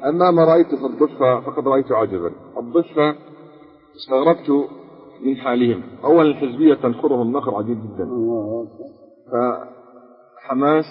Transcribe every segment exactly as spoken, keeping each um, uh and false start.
أما ما رأيت في الضفة فقد رأيت عجبا. الضفة استغربت من حالهم. أولا الحزبية تنخرهم نخر عجيب جدا، فحماس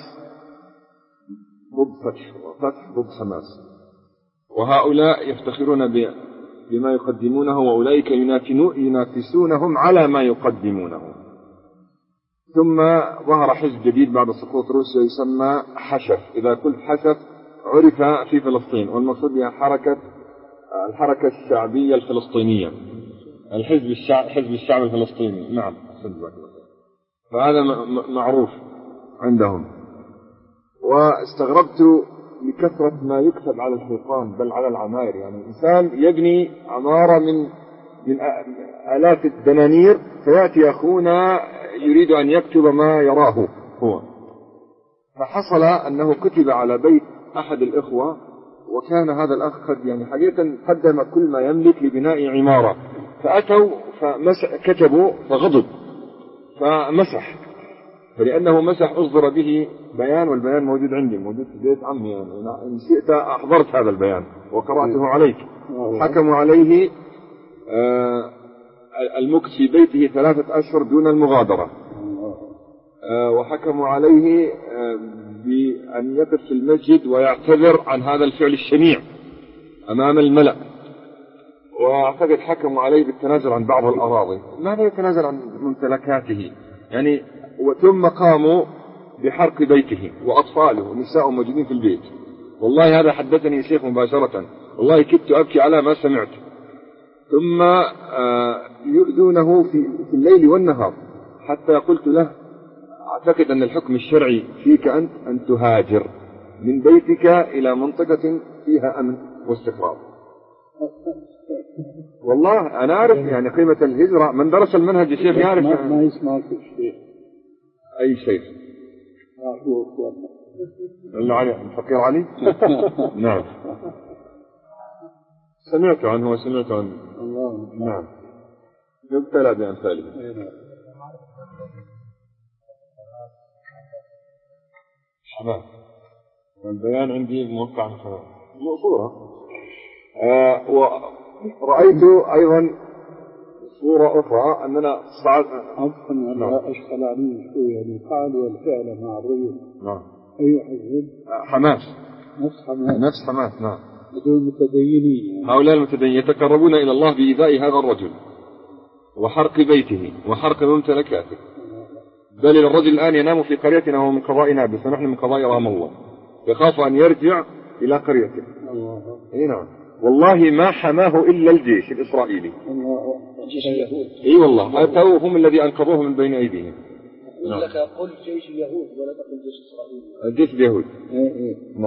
ضد فتح وفتح ضد حماس، وهؤلاء يفتخرون بما يقدمونه وأولئك ينافسونهم على ما يقدمونه. ثم ظهر حزب جديد بعد سقوط روسيا يسمى حشف. إذا قلت حشف عرف في فلسطين، والمقصود بها حركة الحركة الشعبية الفلسطينية، الحزب الشعب حزب الشعب الفلسطيني. نعم، فهذا معروف عندهم. واستغربت لكثرة ما يكتب على الحيطان بل على العماير. يعني الإنسان يبني عمارة من من آلاف الدنانير، فيأتي أخونا يريد أن يكتب ما يراه هو. فحصل أنه كتب على بيت أحد الإخوة، وكان هذا الأخ قد يعني حقيقة قدم كل ما يملك لبناء عمارة، فأتوا فكتبوا فغضب فمسح، فلأنه مسح أصدر به بيان، والبيان موجود عندي، موجود في بيت عمي، يعني إن شئت أحضرت هذا البيان وقرأته عليك. حكموا عليه آه المكث في بيته ثلاثة أشهر دون المغادرة، آه وحكموا عليه آه بأن يقف في المسجد ويعتذر عن هذا الفعل الشنيع أمام الملأ. وأعتقد حكموا عليه بالتنازل عن بعض الأراضي. ماذا يتنازل عن ممتلكاته يعني؟ وثم قاموا بحرق بيته وأطفاله ونساء موجودين في البيت. والله هذا حدثني شيخ مباشرة، والله كدت أبكي على ما سمعت. ثم يؤذونه في الليل والنهار، حتى قلت له أعتقد أن الحكم الشرعي فيك أنت أن تهاجر من بيتك إلى منطقة فيها أمن واستقرار. والله أنا أعرف يعني قيمة الهجرة، من درس المنهج الشيخ يعرف. ما يسمعك الشيخ. أي شيخ؟ اللي علي الفقير علي. نعم، سمعت عنه وسمعت عنه. نعم، يبتلى بأمثاله. شباب البيان عندي موقع عن شباب صورة. آه ورأيت أيضا صورة أخرى أننا صعد عفوا على أشكال عليه شوية القول والفعل مع الرجل. نعم. أي حزب؟ حماس. نفس حماس. نفس حماس. نعم. بدون متدينين. هؤلاء المتدينين يتقربون إلى الله بإيذاء هذا الرجل وحرق بيته وحرق ممتلكاته. بل الرجل الآن ينام في قريتنا وهو من قضاء نابلس ونحن من قضاء رام الله، يخاف أن يرجع إلى قريته. الله. أي نعم، والله ما حماه إلا الجيش الإسرائيلي. الله. جيش اليهود. اي والله أتوا هم الذي أنقذوه من بين أيديهم. يقول لك قل جيش اليهود ولا تقل جيش إسرائيل. الجيش اليهود. إيه إيه.